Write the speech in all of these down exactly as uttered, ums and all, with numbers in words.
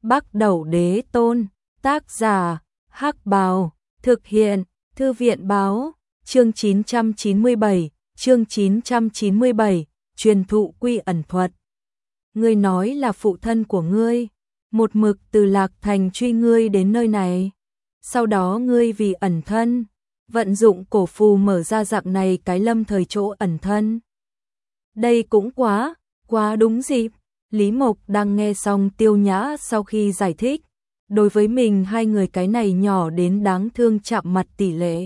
Bắc Đẩu Đế Tôn, tác giả, Hắc Bào, thực hiện, Thư viện báo, chương chín trăm chín mươi bảy, chương chín trăm chín mươi bảy, truyền thụ quy ẩn thuật. Ngươi nói là phụ thân của ngươi, một mực từ Lạc Thành truy ngươi đến nơi này. Sau đó ngươi vì ẩn thân, vận dụng cổ phù mở ra dạng này cái lâm thời chỗ ẩn thân. Đây cũng quá, quá đúng dịp. Lý Mộc đang nghe xong Tiêu Nhã sau khi giải thích, đối với mình hai người cái này nhỏ đến đáng thương chạm mặt tỷ lệ.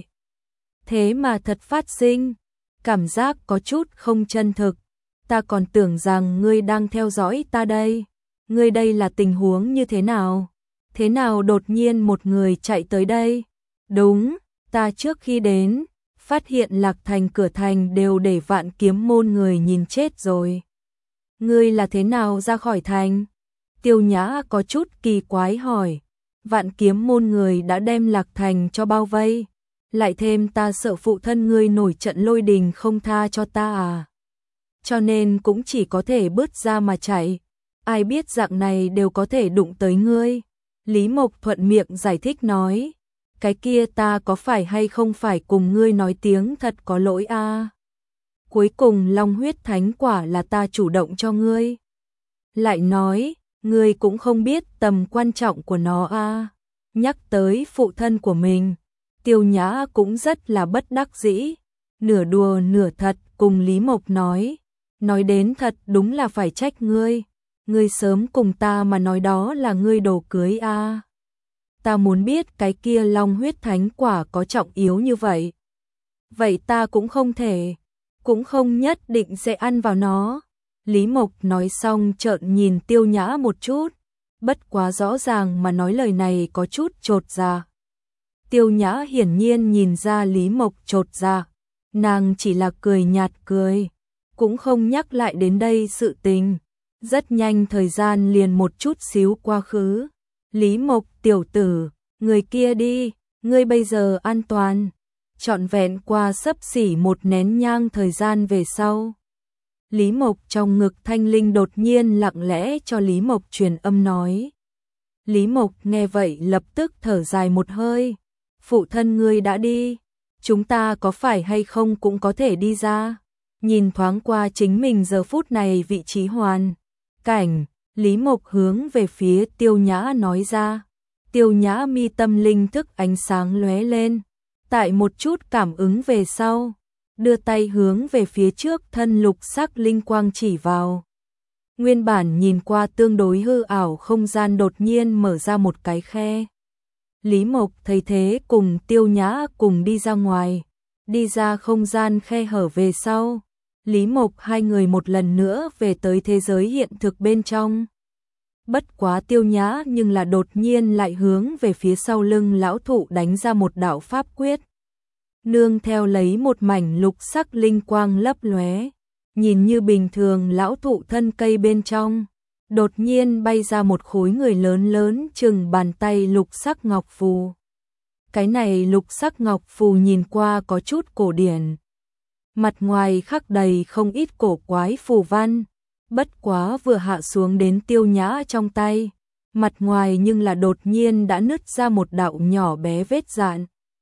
Thế mà thật phát sinh, cảm giác có chút không chân thực, ta còn tưởng rằng ngươi đang theo dõi ta đây. Ngươi đây là tình huống như thế nào? Thế nào đột nhiên một người chạy tới đây? Đúng, ta trước khi đến, phát hiện Lạc Thành cửa thành đều để Vạn Kiếm môn người nhìn chết rồi. Ngươi là thế nào ra khỏi thành? Tiêu Nhã có chút kỳ quái hỏi. Vạn Kiếm môn người đã đem Lạc Thành cho bao vây, lại thêm ta sợ phụ thân ngươi nổi trận lôi đình không tha cho ta à. Cho nên cũng chỉ có thể bứt ra mà chạy, ai biết dạng này đều có thể đụng tới ngươi. Lý Mộc thuận miệng giải thích nói, cái kia ta có phải hay không phải cùng ngươi nói tiếng thật có lỗi a. À? Cuối cùng Long huyết thánh quả là ta chủ động cho ngươi. Lại nói, ngươi cũng không biết tầm quan trọng của nó a. À? Nhắc tới phụ thân của mình, Tiêu Nhã cũng rất là bất đắc dĩ, nửa đùa nửa thật cùng Lý Mộc nói, nói đến thật đúng là phải trách ngươi, ngươi sớm cùng ta mà nói đó là ngươi đồ cưới a. À? Ta muốn biết cái kia Long huyết thánh quả có trọng yếu như vậy. Vậy ta cũng không thể, cũng không nhất định sẽ ăn vào nó. Lý Mộc nói xong trợn nhìn Tiêu Nhã một chút, bất quá rõ ràng mà nói lời này có chút chột dạ. Tiêu Nhã hiển nhiên nhìn ra Lý Mộc chột dạ, nàng chỉ là cười nhạt cười, cũng không nhắc lại đến đây sự tình. Rất nhanh thời gian liền một chút xíu qua khứ. Lý Mộc tiểu tử, người kia đi, ngươi bây giờ an toàn. Trọn vẹn qua xấp xỉ một nén nhang thời gian về sau, Lý Mộc trong ngực thanh linh đột nhiên lặng lẽ cho Lý Mộc truyền âm nói. Lý Mộc nghe vậy lập tức thở dài một hơi. Phụ thân ngươi đã đi, chúng ta có phải hay không cũng có thể đi ra. Nhìn thoáng qua chính mình giờ phút này vị trí hoàn cảnh, Lý Mộc hướng về phía Tiêu Nhã nói ra. Tiêu Nhã mi tâm linh thức ánh sáng lóe lên, tại một chút cảm ứng về sau, đưa tay hướng về phía trước thân lục sắc linh quang chỉ vào. Nguyên bản nhìn qua tương đối hư ảo không gian đột nhiên mở ra một cái khe. Lý Mộc thấy thế cùng Tiêu Nhã cùng đi ra ngoài, đi ra không gian khe hở về sau. Lý Mộc hai người một lần nữa về tới thế giới hiện thực bên trong. Bất quá Tiêu Nhã nhưng là đột nhiên lại hướng về phía sau lưng lão thụ đánh ra một đạo pháp quyết. Nương theo lấy một mảnh lục sắc linh quang lấp lóe, nhìn như bình thường lão thụ thân cây bên trong, đột nhiên bay ra một khối người lớn lớn chừng bàn tay lục sắc ngọc phù. Cái này lục sắc ngọc phù nhìn qua có chút cổ điển, mặt ngoài khắc đầy không ít cổ quái phù văn, bất quá vừa hạ xuống đến Tiêu Nhã trong tay, mặt ngoài nhưng là đột nhiên đã nứt ra một đạo nhỏ bé vết dạn.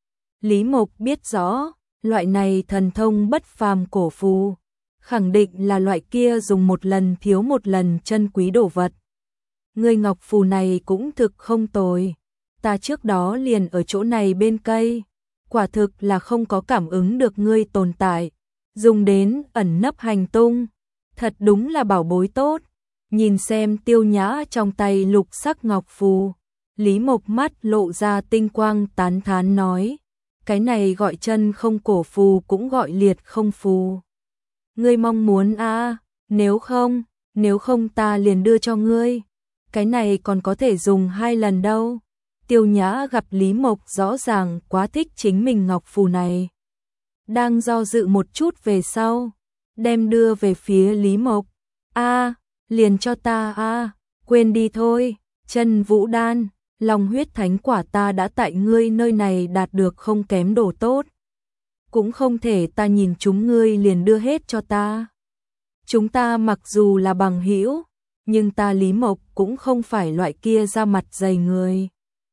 Lý Mộc biết rõ, loại này thần thông bất phàm cổ phù, khẳng định là loại kia dùng một lần thiếu một lần chân quý đồ vật. Ngươi ngọc phù này cũng thực không tồi, ta trước đó liền ở chỗ này bên cây, quả thực là không có cảm ứng được ngươi tồn tại, dùng đến ẩn nấp hành tung, thật đúng là bảo bối tốt. Nhìn xem Tiêu Nhã trong tay lục sắc ngọc phù, Lý Mộc mắt lộ ra tinh quang tán thán nói, cái này gọi chân không cổ phù cũng gọi liệt không phù. Ngươi mong muốn a, à, nếu không, nếu không ta liền đưa cho ngươi. Cái này còn có thể dùng hai lần đâu. Tiêu Nhã gặp Lý Mộc rõ ràng quá thích chính mình ngọc phù này. Đang do dự một chút về sau, đem đưa về phía Lý Mộc. A, à, liền cho ta a, à, quên đi thôi, chân vũ đan. Long huyết thánh quả ta đã tại ngươi nơi này đạt được không kém đồ tốt. Cũng không thể ta nhìn chúng ngươi liền đưa hết cho ta. Chúng ta mặc dù là bằng hữu, nhưng ta Lý Mộc cũng không phải loại kia ra mặt dày người.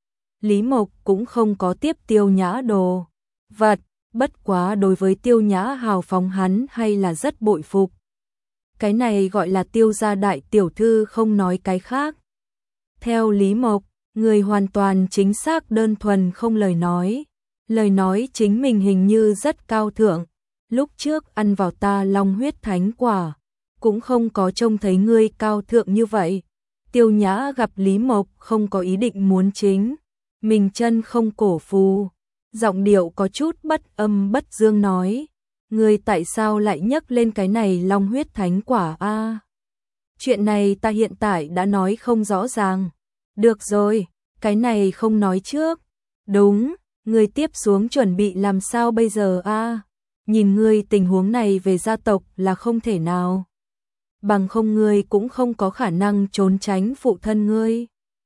Lý Mộc cũng không có tiếp Tiêu Nhã đồ vật, bất quá đối với Tiêu Nhã hào phóng hắn hay là rất bội phục. Cái này gọi là Tiêu gia đại tiểu thư không nói cái khác. Theo Lý Mộc, người hoàn toàn chính xác đơn thuần không lời nói. Lời nói chính mình hình như rất cao thượng. Lúc trước ăn vào ta long huyết thánh quả, cũng không có trông thấy ngươi cao thượng như vậy. Tiêu Nhã gặp Lý Mộc không có ý định muốn chính. Mình chân không cổ phù. Giọng điệu có chút bất âm bất dương nói. Ngươi tại sao lại nhắc lên cái này long huyết thánh quả a? À, chuyện này ta hiện tại đã nói không rõ ràng. Được rồi, cái này không nói trước. Đúng, ngươi tiếp xuống chuẩn bị làm sao bây giờ a? À, nhìn ngươi tình huống này về gia tộc là không thể nào. Bằng không ngươi cũng không có khả năng trốn tránh phụ thân ngươi.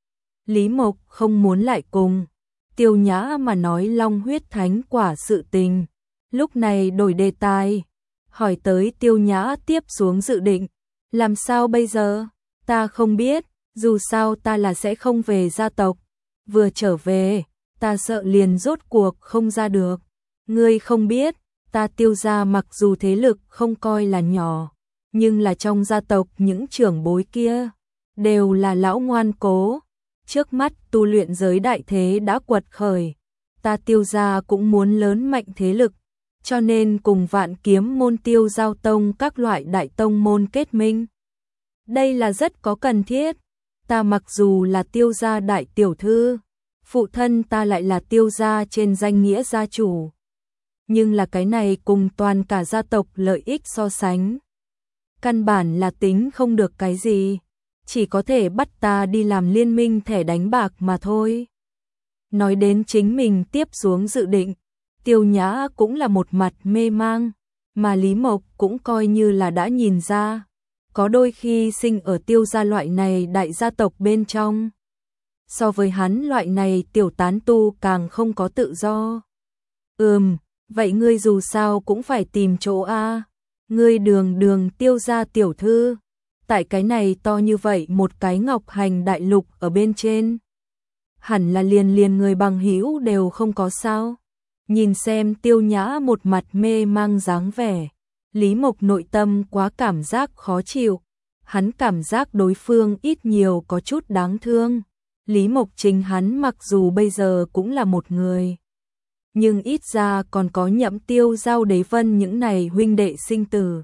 Lý Mộc không muốn lại cùng Tiêu Nhã mà nói long huyết thánh quả sự tình. Lúc này đổi đề tài, hỏi tới Tiêu Nhã tiếp xuống dự định. Làm sao bây giờ? Ta không biết, dù sao ta là sẽ không về gia tộc. Vừa trở về, ta sợ liền rốt cuộc không ra được. Ngươi không biết, ta Tiêu gia mặc dù thế lực không coi là nhỏ, nhưng là trong gia tộc những trưởng bối kia đều là lão ngoan cố. Trước mắt tu luyện giới đại thế đã quật khởi, ta Tiêu gia cũng muốn lớn mạnh thế lực, cho nên cùng Vạn Kiếm môn, Tiêu Giao tông các loại đại tông môn kết minh. Đây là rất có cần thiết. Ta mặc dù là Tiêu gia đại tiểu thư, phụ thân ta lại là Tiêu gia trên danh nghĩa gia chủ. Nhưng là cái này cùng toàn cả gia tộc lợi ích so sánh, căn bản là tính không được cái gì. Chỉ có thể bắt ta đi làm liên minh thẻ đánh bạc mà thôi. Nói đến chính mình tiếp xuống dự định, Tiêu Nhã cũng là một mặt mê mang, mà Lý Mộc cũng coi như là đã nhìn ra. Có đôi khi sinh ở Tiêu gia loại này đại gia tộc bên trong, so với hắn loại này tiểu tán tu càng không có tự do. Ừm, vậy ngươi dù sao cũng phải tìm chỗ a. Ngươi đường đường Tiêu gia tiểu thư, tại cái này to như vậy một cái ngọc hành đại lục ở bên trên, hẳn là liền liền người bằng hữu đều không có sao. Nhìn xem Tiêu Nhã một mặt mê mang dáng vẻ, Lý Mộc nội tâm quá cảm giác khó chịu. Hắn cảm giác đối phương ít nhiều có chút đáng thương. Lý Mộc chính hắn mặc dù bây giờ cũng là một người, nhưng ít ra còn có Nhậm Tiêu Giao, Đế Vân những này huynh đệ sinh tử.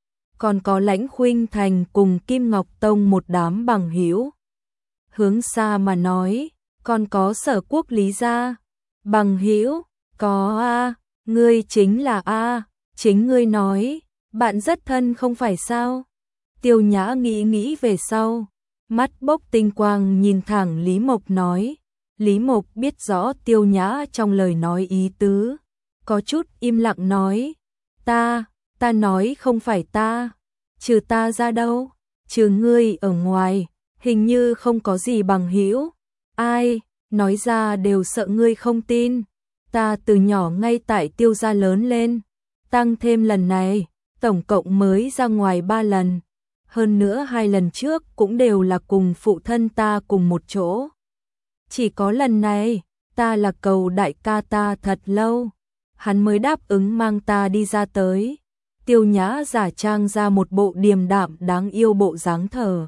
Còn có Lãnh Khuynh Thành cùng Kim Ngọc Tông một đám bằng hữu. Hướng xa mà nói, còn có Sở Quốc Lý gia. Bằng hữu, có a, ngươi chính là a, chính ngươi nói, bạn rất thân không phải sao? Tiêu Nhã nghĩ nghĩ về sau, mắt bốc tinh quang nhìn thẳng Lý Mộc nói. Lý Mộc biết rõ Tiêu Nhã trong lời nói ý tứ, có chút im lặng nói, ta, ta nói không phải ta, trừ ta ra đâu, trừ ngươi ở ngoài, hình như không có gì bằng hữu. Ai, nói ra đều sợ ngươi không tin. Ta từ nhỏ ngay tại Tiêu gia lớn lên, tăng thêm lần này, tổng cộng mới ra ngoài ba lần. Hơn nữa hai lần trước cũng đều là cùng phụ thân ta cùng một chỗ. Chỉ có lần này, ta là cầu đại ca ta thật lâu, hắn mới đáp ứng mang ta đi ra tới. Tiêu Nhã giả trang ra một bộ điềm đạm đáng yêu bộ dáng thở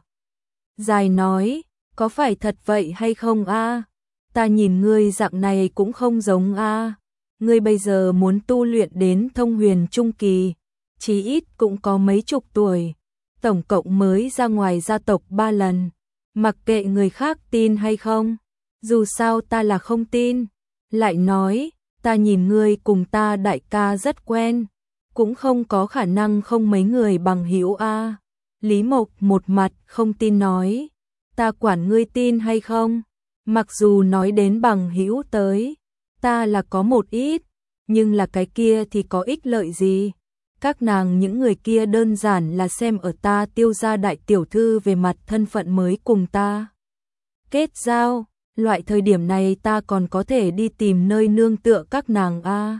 dài nói, có phải thật vậy hay không a? Ta nhìn ngươi dạng này cũng không giống a. Ngươi bây giờ muốn tu luyện đến thông huyền trung kỳ, chí ít cũng có mấy chục tuổi. Tổng cộng mới ra ngoài gia tộc ba lần, mặc kệ người khác tin hay không, dù sao ta là không tin. Lại nói, ta nhìn ngươi cùng ta đại ca rất quen, cũng không có khả năng không mấy người bằng hữu a. Lý Mộc một mặt không tin nói, ta quản ngươi tin hay không, mặc dù nói đến bằng hữu tới, ta là có một ít, nhưng là cái kia thì có ích lợi gì? Các nàng những người kia đơn giản là xem ở ta Tiêu gia đại tiểu thư về mặt thân phận mới cùng ta kết giao, loại thời điểm này ta còn có thể đi tìm nơi nương tựa các nàng a.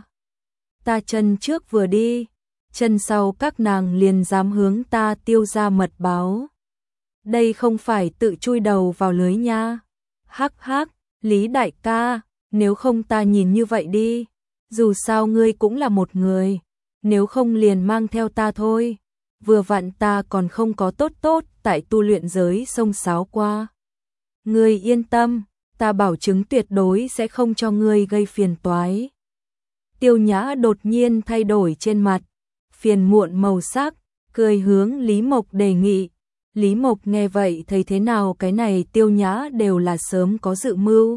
Ta chân trước vừa đi, chân sau các nàng liền dám hướng ta Tiêu gia mật báo. Đây không phải tự chui đầu vào lưới nha. Hắc hắc, Lý đại ca, nếu không ta nhìn như vậy đi. Dù sao ngươi cũng là một người, nếu không liền mang theo ta thôi. Vừa vặn ta còn không có tốt tốt tại tu luyện giới sông sáo qua. Ngươi yên tâm, ta bảo chứng tuyệt đối sẽ không cho ngươi gây phiền toái. Tiêu Nhã đột nhiên thay đổi trên mặt, phiền muộn màu sắc, cười hướng Lý Mộc đề nghị. Lý Mộc nghe vậy thấy thế nào cái này Tiêu Nhã đều là sớm có dự mưu.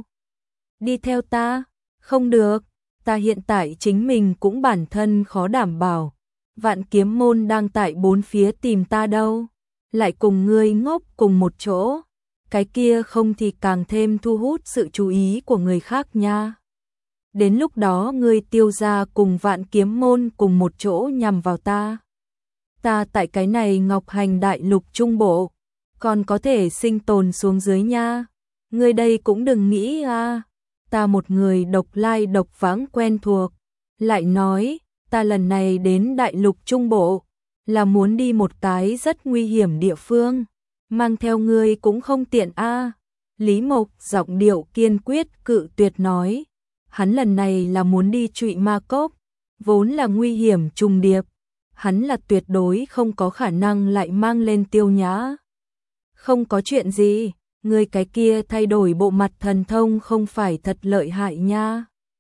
Đi theo ta, không được, ta hiện tại chính mình cũng bản thân khó đảm bảo. Vạn Kiếm Môn đang tại bốn phía tìm ta đâu, lại cùng ngươi ngốc cùng một chỗ, cái kia không thì càng thêm thu hút sự chú ý của người khác nha. Đến lúc đó ngươi Tiêu gia cùng Vạn Kiếm Môn cùng một chỗ nhằm vào ta. Ta tại cái này Ngọc Hành Đại Lục Trung Bộ, còn có thể sinh tồn xuống dưới nha. Ngươi đây cũng đừng nghĩ à, ta một người độc lai độc vãng quen thuộc, lại nói, ta lần này đến Đại Lục Trung Bộ, là muốn đi một cái rất nguy hiểm địa phương, mang theo ngươi cũng không tiện a. À. Lý Mộc giọng điệu kiên quyết cự tuyệt nói, hắn lần này là muốn đi Trụy Ma Cốc, vốn là nguy hiểm trùng điệp, hắn là tuyệt đối không có khả năng lại mang lên Tiêu Nhã. Không có chuyện gì, ngươi cái kia thay đổi bộ mặt thần thông không phải thật lợi hại nha.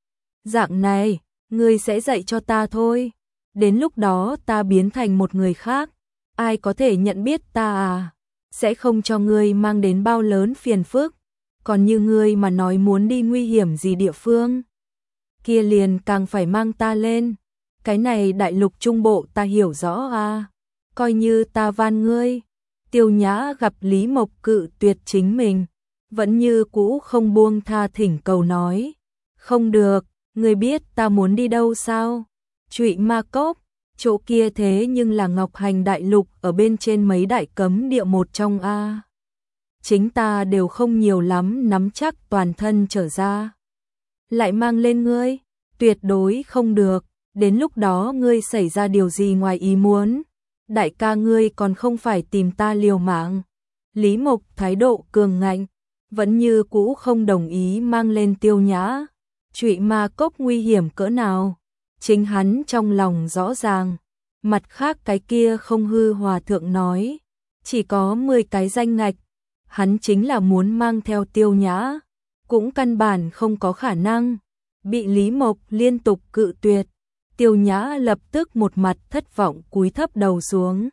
Dạng này, ngươi sẽ dạy cho ta thôi, đến lúc đó ta biến thành một người khác, ai có thể nhận biết ta à, sẽ không cho ngươi mang đến bao lớn phiền phức. Còn như ngươi mà nói muốn đi nguy hiểm gì địa phương, kia liền càng phải mang ta lên. Cái này Đại Lục Trung Bộ ta hiểu rõ à, coi như ta van ngươi. Tiêu Nhã gặp Lý Mộc cự tuyệt chính mình, vẫn như cũ không buông tha thỉnh cầu nói, không được, ngươi biết ta muốn đi đâu sao? Trụy Ma Cốc, chỗ kia thế nhưng là Ngọc Hành Đại Lục ở bên trên mấy đại cấm địa một trong a. Chính ta đều không nhiều lắm nắm chắc toàn thân trở ra. Lại mang lên ngươi, tuyệt đối không được, đến lúc đó ngươi xảy ra điều gì ngoài ý muốn, đại ca ngươi còn không phải tìm ta liều mạng. Lý Mộc thái độ cường ngạnh, vẫn như cũ không đồng ý mang lên Tiêu Nhã. Trụy Ma Cốc nguy hiểm cỡ nào, chính hắn trong lòng rõ ràng. Mặt khác cái kia không hư hòa thượng nói, chỉ có mười cái danh ngạch, hắn chính là muốn mang theo Tiêu Nhã, cũng căn bản không có khả năng. Bị Lý Mộc liên tục cự tuyệt, Tiêu Nhã lập tức một mặt thất vọng cúi thấp đầu xuống.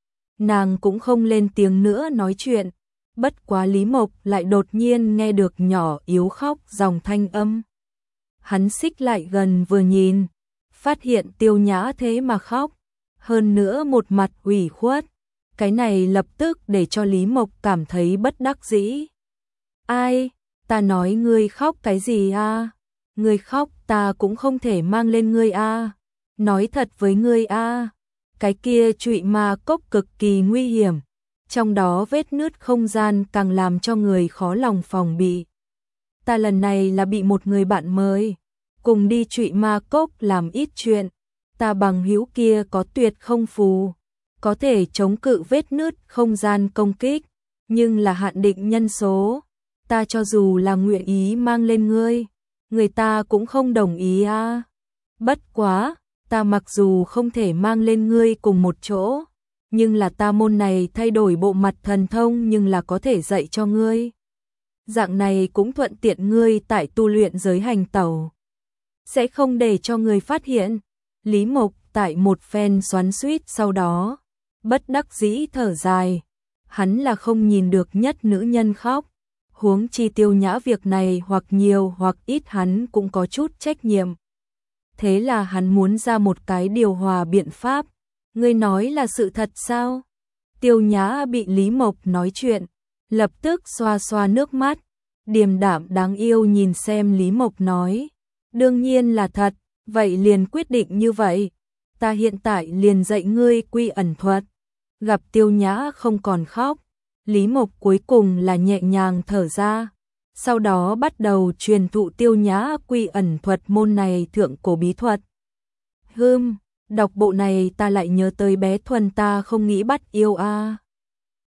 Nàng cũng không lên tiếng nữa nói chuyện, bất quá Lý Mộc lại đột nhiên nghe được nhỏ yếu khóc dòng thanh âm. Hắn xích lại gần vừa nhìn, phát hiện Tiêu Nhã thế mà khóc, hơn nữa một mặt ủy khuất. Cái này lập tức để cho Lý Mộc cảm thấy bất đắc dĩ. Ai, ta nói ngươi khóc cái gì a? Ngươi khóc ta cũng không thể mang lên ngươi a. Nói thật với ngươi a, cái kia Trụy Ma Cốc cực kỳ nguy hiểm, trong đó vết nứt không gian càng làm cho người khó lòng phòng bị. Ta lần này là bị một người bạn mời, cùng đi Trụy Ma Cốc làm ít chuyện, ta bằng hữu kia có tuyệt không phù, có thể chống cự vết nứt không gian công kích, nhưng là hạn định nhân số, ta cho dù là nguyện ý mang lên ngươi, người ta cũng không đồng ý a. À. Bất quá, ta mặc dù không thể mang lên ngươi cùng một chỗ, nhưng là ta môn này thay đổi bộ mặt thần thông nhưng là có thể dạy cho ngươi. Dạng này cũng thuận tiện ngươi tại tu luyện giới hành tẩu, sẽ không để cho ngươi phát hiện. Lý Mộc tại một phen xoắn xuýt sau đó, bất đắc dĩ thở dài, hắn là không nhìn được nhất nữ nhân khóc, huống chi Tiêu Nhã việc này hoặc nhiều hoặc ít hắn cũng có chút trách nhiệm. Thế là hắn muốn ra một cái điều hòa biện pháp. Ngươi nói là sự thật sao? Tiêu Nhã bị Lý Mộc nói chuyện, lập tức xoa xoa nước mắt, điềm đạm đáng yêu nhìn xem Lý Mộc nói, đương nhiên là thật, vậy liền quyết định như vậy, ta hiện tại liền dạy ngươi quy ẩn thuật. Gặp Tiêu Nhã không còn khóc, Lý Mộc cuối cùng là nhẹ nhàng thở ra, sau đó bắt đầu truyền thụ Tiêu Nhã quy ẩn thuật môn này thượng cổ bí thuật. Hừm, đọc bộ này ta lại nhớ tới bé Thuần ta không nghĩ bắt yêu a. À.